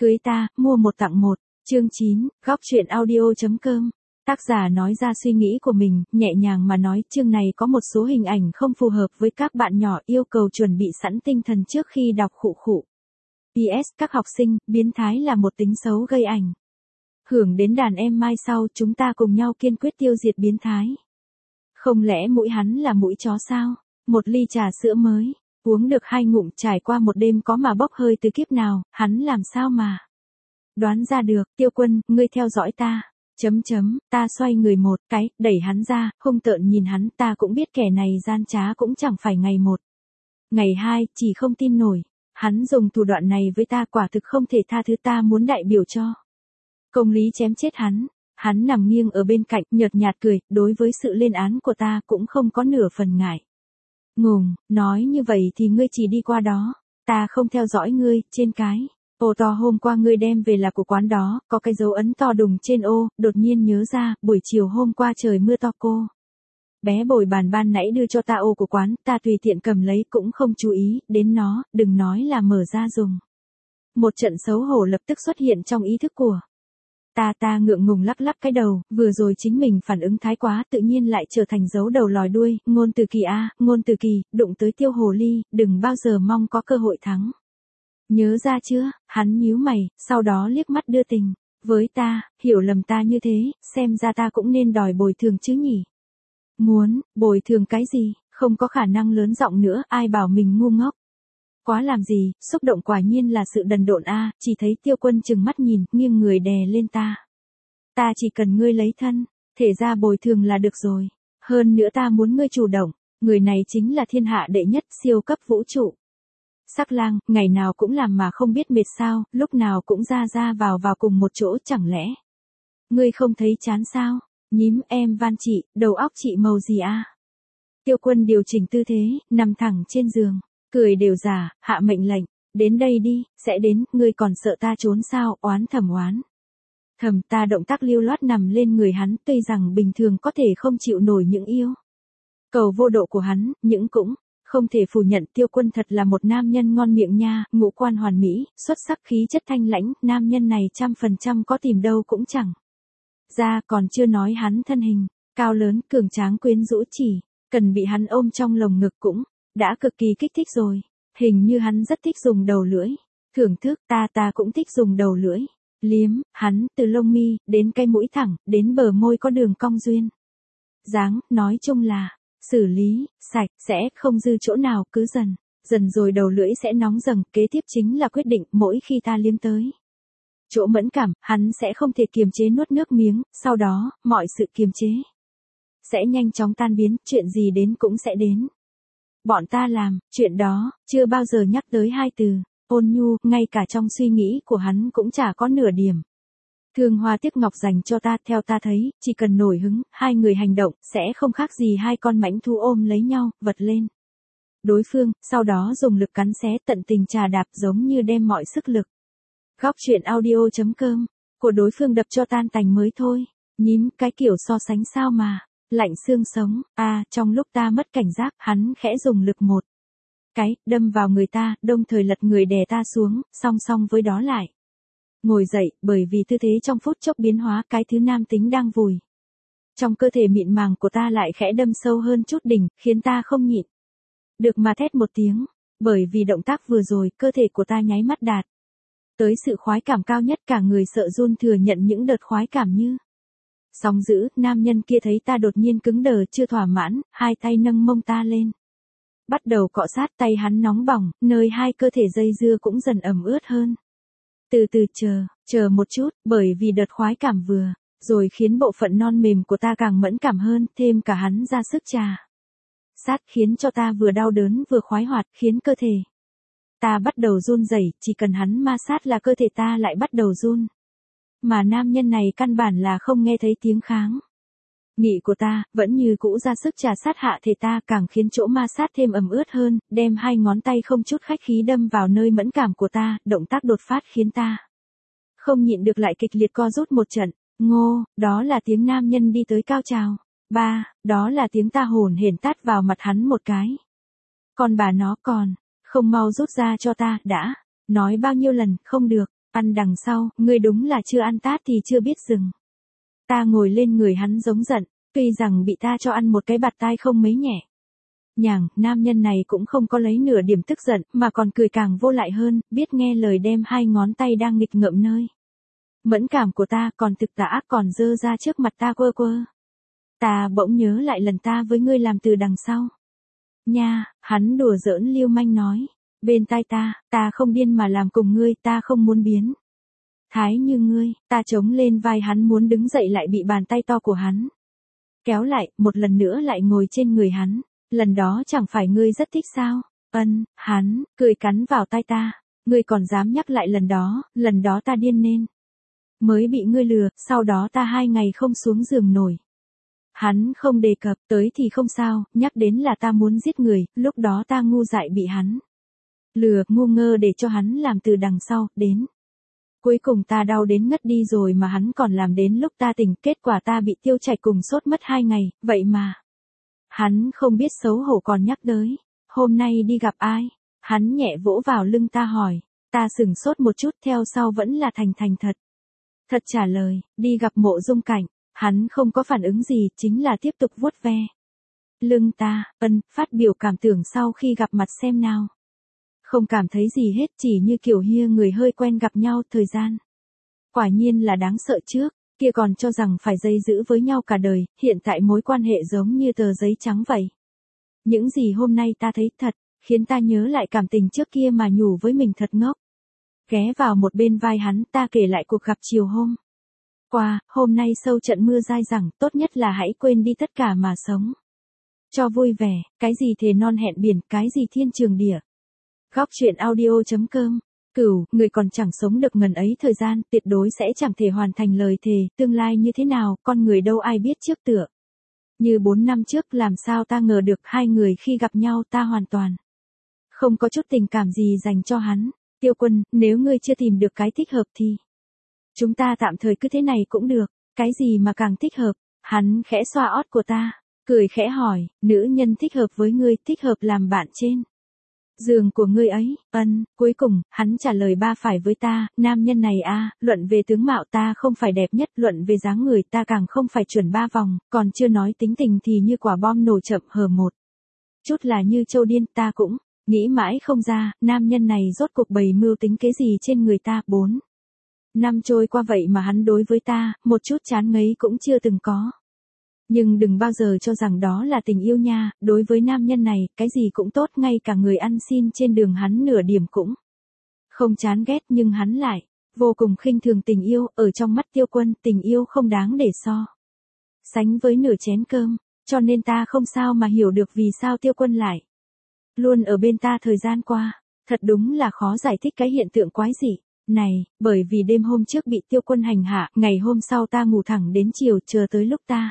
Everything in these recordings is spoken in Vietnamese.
Cưới ta, mua một tặng một. Chương 9, góc truyện audio.com. Tác giả nói ra suy nghĩ của mình, nhẹ nhàng mà nói, chương này có một số hình ảnh không phù hợp với các bạn nhỏ, yêu cầu chuẩn bị sẵn tinh thần trước khi đọc khụ khụ. PS, các học sinh, biến thái là một tính xấu gây ảnh hưởng đến đàn em mai sau, chúng ta cùng nhau kiên quyết tiêu diệt biến thái. Không lẽ mũi hắn là mũi chó sao? Một ly trà sữa mới, uống được 2 ngụm, trải qua một đêm có mà bốc hơi từ kiếp nào, hắn làm sao mà đoán ra được. Tiêu Quân, ngươi theo dõi ta. Ta xoay người một cái, đẩy hắn ra, hung tợn nhìn hắn, ta cũng biết kẻ này gian trá cũng chẳng phải ngày một. Ngày hai, chỉ không tin nổi. Hắn dùng thủ đoạn này với ta, quả thực không thể tha thứ, ta muốn đại biểu cho công lý chém chết hắn. Hắn nằm nghiêng ở bên cạnh, nhợt nhạt cười, đối với sự lên án của ta cũng không có nửa phần ngại ngùng, nói như vậy thì ngươi chỉ đi qua đó, ta không theo dõi ngươi. Trên cái ô to hôm qua ngươi đem về là của quán đó, có cái dấu ấn to đùng trên ô, đột nhiên nhớ ra, buổi chiều hôm qua trời mưa to, cô bé bồi bàn ban nãy đưa cho ta ô của quán, ta tùy tiện cầm lấy cũng không chú ý đến nó, đừng nói là mở ra dùng. Một trận xấu hổ lập tức xuất hiện trong ý thức của ta ngượng ngùng lắc lắc cái đầu, vừa rồi chính mình phản ứng thái quá, tự nhiên lại trở thành giấu đầu lòi đuôi. Ngôn Từ Kỳ a, Ngôn Từ Kỳ, đụng tới Tiêu Hồ Ly, đừng bao giờ mong có cơ hội thắng. Nhớ ra chưa? Hắn nhíu mày, sau đó liếc mắt đưa tình với ta, hiểu lầm ta như thế, xem ra ta cũng nên đòi bồi thường chứ nhỉ. Muốn bồi thường cái gì? Không có khả năng lớn giọng nữa, ai bảo mình ngu ngốc. Quá làm gì, xúc động quả nhiên là sự đần độn a. Chỉ thấy Tiêu Quân chừng mắt nhìn, nghiêng người đè lên ta. Ta chỉ cần ngươi lấy thân, thể ra bồi thường là được rồi. Hơn nữa ta muốn ngươi chủ động, người này chính là thiên hạ đệ nhất siêu cấp vũ trụ. Sắc lang, ngày nào cũng làm mà không biết mệt sao, lúc nào cũng ra vào cùng một chỗ, chẳng lẽ ngươi không thấy chán sao? Nhím em van chị, đầu óc chị màu gì a? Tiêu Quân điều chỉnh tư thế, nằm thẳng trên giường, cười đều giả, hạ mệnh lệnh, đến đây đi, sẽ đến, ngươi còn sợ ta trốn sao? Oán thầm ta động tác lưu loát nằm lên người hắn, tuy rằng bình thường có thể không chịu nổi những yêu cầu vô độ của hắn, nhưng cũng không thể phủ nhận Tiêu Quân thật là một nam nhân ngon miệng nha, ngũ quan hoàn mỹ, xuất sắc, khí chất thanh lãnh, nam nhân này 100% có tìm đâu cũng chẳng ra. Còn chưa nói hắn thân hình cao lớn, cường tráng, quyến rũ, chỉ cần bị hắn ôm trong lồng ngực cũng đã cực kỳ kích thích rồi. Hình như hắn rất thích dùng đầu lưỡi thưởng thức, ta cũng thích dùng đầu lưỡi liếm hắn, từ lông mi đến cái mũi thẳng, đến bờ môi có đường cong duyên dáng, nói chung là xử lý sạch sẽ, không dư chỗ nào, cứ dần rồi đầu lưỡi sẽ nóng dần. Kế tiếp chính là quyết định, mỗi khi ta liếm tới chỗ mẫn cảm, hắn sẽ không thể kiềm chế nuốt nước miếng, sau đó, mọi sự kiềm chế sẽ nhanh chóng tan biến, chuyện gì đến cũng sẽ đến. Bọn ta làm chuyện đó, chưa bao giờ nhắc tới hai từ ôn nhu, ngay cả trong suy nghĩ của hắn cũng chả có nửa điểm thương hoa tiếc ngọc dành cho ta. Theo ta thấy, chỉ cần nổi hứng, hai người hành động sẽ không khác gì hai con mãnh thú ôm lấy nhau, vật lên đối phương, sau đó dùng lực cắn xé, tận tình trà đạp, giống như đem mọi sức lực góc truyện audio.com của đối phương đập cho tan tành mới thôi. Nhím, cái kiểu so sánh sao mà lạnh xương sống. Trong lúc ta mất cảnh giác, hắn khẽ dùng lực một cái, đâm vào người ta, đồng thời lật người đè ta xuống, song song với đó lại ngồi dậy, bởi vì tư thế trong phút chốc biến hóa, cái thứ nam tính đang vùi trong cơ thể mịn màng của ta lại khẽ đâm sâu hơn chút đỉnh, khiến ta không nhịn được mà thét một tiếng. Bởi vì động tác vừa rồi, cơ thể của ta nháy mắt đạt tới sự khoái cảm cao nhất, cả người sợ run thừa nhận những đợt khoái cảm như sóng dữ. Nam nhân kia thấy ta đột nhiên cứng đờ, chưa thỏa mãn, hai tay nâng mông ta lên, bắt đầu cọ sát. Tay hắn nóng bỏng, nơi hai cơ thể dây dưa cũng dần ẩm ướt hơn. Từ từ chờ một chút, bởi vì đợt khoái cảm vừa rồi khiến bộ phận non mềm của ta càng mẫn cảm hơn, thêm cả hắn ra sức trà sát, khiến cho ta vừa đau đớn vừa khoái hoạt, khiến cơ thể ta bắt đầu run rẩy. Chỉ cần hắn ma sát là cơ thể ta lại bắt đầu run. Mà nam nhân này căn bản là không nghe thấy tiếng kháng nghị của ta, vẫn như cũ ra sức trà sát hạ thể ta, càng khiến chỗ ma sát thêm ẩm ướt hơn, đem hai ngón tay không chút khách khí đâm vào nơi mẫn cảm của ta. Động tác đột phát khiến ta không nhịn được lại kịch liệt co rút một trận. Ngô, đó là tiếng nam nhân đi tới cao trào. Đó là tiếng ta hổn hển tát vào mặt hắn một cái. Còn bà nó còn không mau rút ra cho ta, đã nói bao nhiêu lần, không được. Ăn đằng sau, ngươi đúng là chưa ăn tát thì chưa biết dừng. Ta ngồi lên người hắn giống giận, tuy rằng bị ta cho ăn một cái bạt tai không mấy nhẹ. Nhàng, nam nhân này cũng không có lấy nửa điểm tức giận, mà còn cười càng vô lại hơn, biết nghe lời đem hai ngón tay đang nghịch ngợm nơi mẫn cảm của ta còn thực tả ác còn dơ ra trước mặt ta quơ quơ. Ta bỗng nhớ lại lần ta với ngươi làm từ đằng sau. Nha, hắn đùa giỡn lưu manh nói. Bên tai ta không điên mà làm cùng ngươi, ta không muốn biến thái như ngươi. Ta chống lên vai hắn muốn đứng dậy lại bị bàn tay to của hắn kéo lại, một lần nữa lại ngồi trên người hắn. Lần đó chẳng phải ngươi rất thích sao? Hắn cười cắn vào tai ta. Ngươi còn dám nhắc lại lần đó ta điên nên mới bị ngươi lừa, sau đó ta 2 ngày không xuống giường nổi. Hắn không đề cập tới thì không sao, nhắc đến là ta muốn giết người, lúc đó ta ngu dại bị hắn lừa, ngu ngơ để cho hắn làm từ đằng sau, đến. Cuối cùng ta đau đến ngất đi rồi mà hắn còn làm đến lúc ta tỉnh, kết quả ta bị tiêu chảy cùng sốt mất 2 ngày, vậy mà. Hắn không biết xấu hổ còn nhắc tới. Hôm nay đi gặp ai? Hắn nhẹ vỗ vào lưng ta hỏi. Ta sửng sốt một chút theo sau vẫn là thành thật. Thật trả lời, đi gặp Mộ Dung Cảnh. Hắn không có phản ứng gì, chính là tiếp tục vuốt ve lưng ta. Phát biểu cảm tưởng sau khi gặp mặt xem nào. Không cảm thấy gì hết, chỉ như kiểu hia người hơi quen gặp nhau thời gian. Quả nhiên là đáng sợ trước, kia còn cho rằng phải dây giữ với nhau cả đời, hiện tại mối quan hệ giống như tờ giấy trắng vậy. Những gì hôm nay ta thấy thật, khiến ta nhớ lại cảm tình trước kia mà nhủ với mình thật ngốc. Ghé vào một bên vai hắn, ta kể lại cuộc gặp chiều hôm qua, hôm nay sâu trận mưa dai dẳng, tốt nhất là hãy quên đi tất cả mà sống cho vui vẻ, cái gì thề non hẹn biển, cái gì thiên trường địa. Góc truyện audio.com. Cửu, người còn chẳng sống được ngần ấy thời gian, tuyệt đối sẽ chẳng thể hoàn thành lời thề, tương lai như thế nào, con người đâu ai biết trước tựa. Như 4 năm trước làm sao ta ngờ được hai người khi gặp nhau ta hoàn toàn không có chút tình cảm gì dành cho hắn. Tiêu Quân, nếu ngươi chưa tìm được cái thích hợp thì chúng ta tạm thời cứ thế này cũng được, cái gì mà càng thích hợp. Hắn khẽ xoa ót của ta, cười khẽ hỏi, nữ nhân thích hợp với ngươi, thích hợp làm bạn trên giường của ngươi ấy. Cuối cùng, hắn trả lời ba phải với ta, nam nhân này luận về tướng mạo ta không phải đẹp nhất, luận về dáng người ta càng không phải chuẩn 3 vòng, còn chưa nói tính tình thì như quả bom nổ chậm hờ một chút là như châu điên, ta cũng nghĩ mãi không ra, nam nhân này rốt cuộc bày mưu tính kế gì trên người ta. 4 năm trôi qua vậy mà hắn đối với ta, một chút chán ngấy cũng chưa từng có. Nhưng đừng bao giờ cho rằng đó là tình yêu nha, đối với nam nhân này, cái gì cũng tốt, ngay cả người ăn xin trên đường hắn nửa điểm cũng không chán ghét, nhưng hắn lại vô cùng khinh thường tình yêu, ở trong mắt Tiêu Quân, tình yêu không đáng để so sánh với nửa chén cơm, cho nên ta không sao mà hiểu được vì sao Tiêu Quân lại luôn ở bên ta thời gian qua. Thật đúng là khó giải thích cái hiện tượng quái dị này, bởi vì đêm hôm trước bị Tiêu Quân hành hạ, ngày hôm sau ta ngủ thẳng đến chiều, chờ tới lúc ta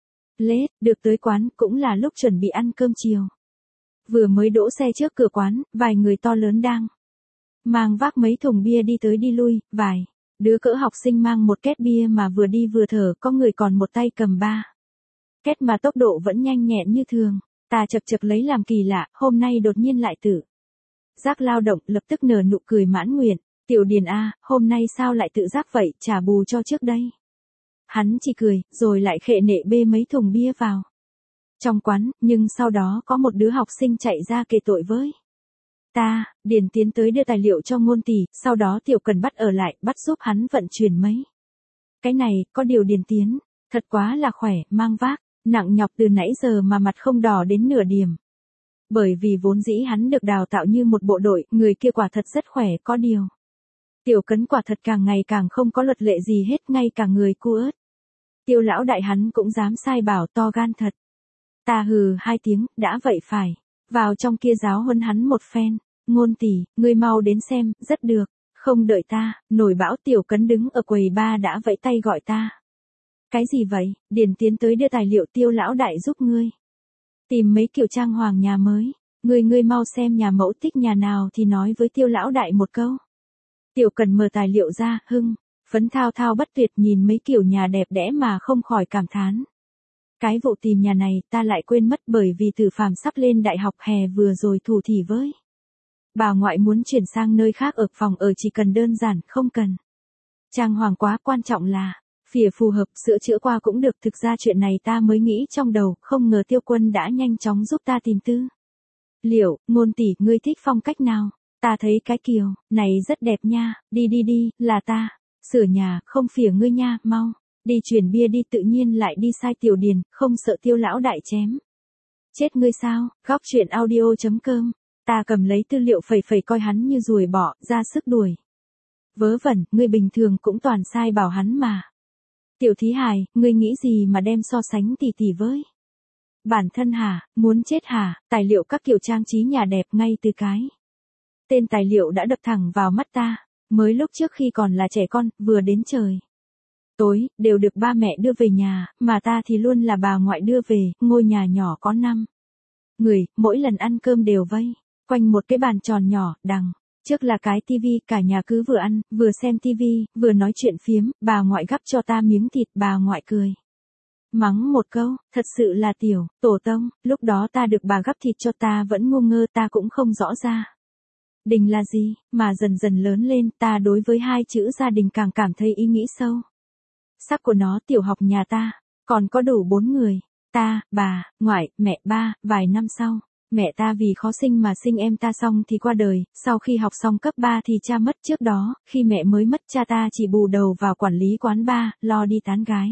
được tới quán, cũng là lúc chuẩn bị ăn cơm chiều. Vừa mới đỗ xe trước cửa quán, vài người to lớn đang mang vác mấy thùng bia đi tới đi lui, vài đứa cỡ học sinh mang một két bia mà vừa đi vừa thở, có người còn một tay cầm 3 két mà tốc độ vẫn nhanh nhẹn như thường. Ta chật lấy làm kỳ lạ, hôm nay đột nhiên lại tự giác lao động, lập tức nở nụ cười mãn nguyện. Tiểu Điền hôm nay sao lại tự giác vậy, trả bù cho trước đây. Hắn chỉ cười, rồi lại khệ nệ bê mấy thùng bia vào trong quán, nhưng sau đó có một đứa học sinh chạy ra kể tội với ta. Điền tiến tới đưa tài liệu cho Ngôn tỷ, sau đó Tiểu Cần bắt ở lại, bắt giúp hắn vận chuyển mấy cái này, có điều Điền tiến thật quá là khỏe, mang vác nặng nhọc từ nãy giờ mà mặt không đỏ đến nửa điểm. Bởi vì vốn dĩ hắn được đào tạo như một bộ đội, người kia quả thật rất khỏe, có điều Tiểu Cấn quả thật càng ngày càng không có luật lệ gì hết, ngay cả người cu ớt Tiêu lão đại hắn cũng dám sai bảo, to gan thật. Ta hừ 2 tiếng, đã vậy phải vào trong kia giáo huấn hắn một phen. Ngôn tỷ, ngươi mau đến xem, rất được. Không đợi ta, nổi bão. Tiểu Cấn đứng ở quầy ba đã vẫy tay gọi ta. Cái gì vậy? Điền tiến tới đưa tài liệu. Tiêu lão đại giúp ngươi tìm mấy kiểu trang hoàng nhà mới. Ngươi mau xem nhà mẫu thích nhà nào thì nói với Tiêu lão đại một câu. Tiểu Cần mở tài liệu ra, hưng phấn thao thao bất tuyệt nhìn mấy kiểu nhà đẹp đẽ mà không khỏi cảm thán. Cái vụ tìm nhà này ta lại quên mất, bởi vì Tử Phàm sắp lên đại học, hè vừa rồi thủ thỉ với Bà ngoại muốn chuyển sang nơi khác ở, phòng ở chỉ cần đơn giản, không cần trang hoàng quá, quan trọng là phỉa phù hợp, sửa chữa qua cũng được. Thực ra chuyện này ta mới nghĩ trong đầu, không ngờ Tiêu Quân đã nhanh chóng giúp ta tìm tư liệu. Ngôn tỷ, ngươi thích phong cách nào? Ta thấy cái kiều này rất đẹp nha. Đi đi đi, là ta sửa nhà, không phỉa ngươi nha, mau đi chuyển bia đi. Tự nhiên lại đi sai Tiểu Điền, không sợ Tiêu lão đại chém chết ngươi sao? Góc chuyện audio.com. Ta cầm lấy tư liệu phẩy coi hắn như ruồi bọ, ra sức đuổi. Vớ vẩn, ngươi bình thường cũng toàn sai bảo hắn mà. Tiểu thí hài, ngươi nghĩ gì mà đem so sánh tỷ tỷ với bản thân hả? Muốn chết hả? Tài liệu các kiểu trang trí nhà đẹp, ngay từ cái tên tài liệu đã đập thẳng vào mắt ta. Mới lúc trước khi còn là trẻ con, vừa đến trời tối, đều được ba mẹ đưa về nhà, mà ta thì luôn là bà ngoại đưa về. Ngôi nhà nhỏ có 5 người, mỗi lần ăn cơm đều vây quanh một cái bàn tròn nhỏ, đằng trước là cái tivi, cả nhà cứ vừa ăn, vừa xem tivi, vừa nói chuyện phiếm. Bà ngoại gắp cho ta miếng thịt, bà ngoại cười mắng một câu, thật sự là tiểu tổ tông. Lúc đó ta được bà gắp thịt cho, ta vẫn ngu ngơ, ta cũng không rõ ra đình là gì, mà dần dần lớn lên, ta đối với 2 chữ gia đình càng cảm thấy ý nghĩ sâu sắc của nó. Tiểu học nhà ta còn có đủ 4 người, ta, bà, ngoại, mẹ, ba. Vài năm sau, mẹ ta vì khó sinh mà sinh em ta xong thì qua đời. Sau khi học xong cấp 3 thì cha mất. Trước đó, khi mẹ mới mất, cha ta chỉ bù đầu vào quản lý quán bar, lo đi tán gái.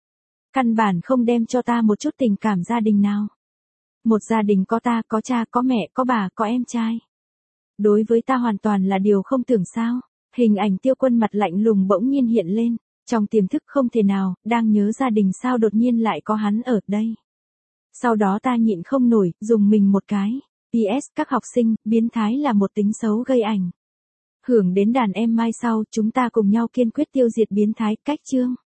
Căn bản không đem cho ta một chút tình cảm gia đình nào. Một gia đình có ta, có cha, có mẹ, có bà, có em trai. Đối với ta hoàn toàn là điều không tưởng sao. Hình ảnh Tiêu Quân mặt lạnh lùng bỗng nhiên hiện lên trong tiềm thức. Không thể nào, đang nhớ gia đình sao đột nhiên lại có hắn ở đây. Sau đó ta nhịn không nổi, dùng mình một cái. PS, các học sinh, biến thái là một tính xấu gây ảnh hưởng đến đàn em mai sau. Chúng ta cùng nhau kiên quyết tiêu diệt biến thái. Cách chương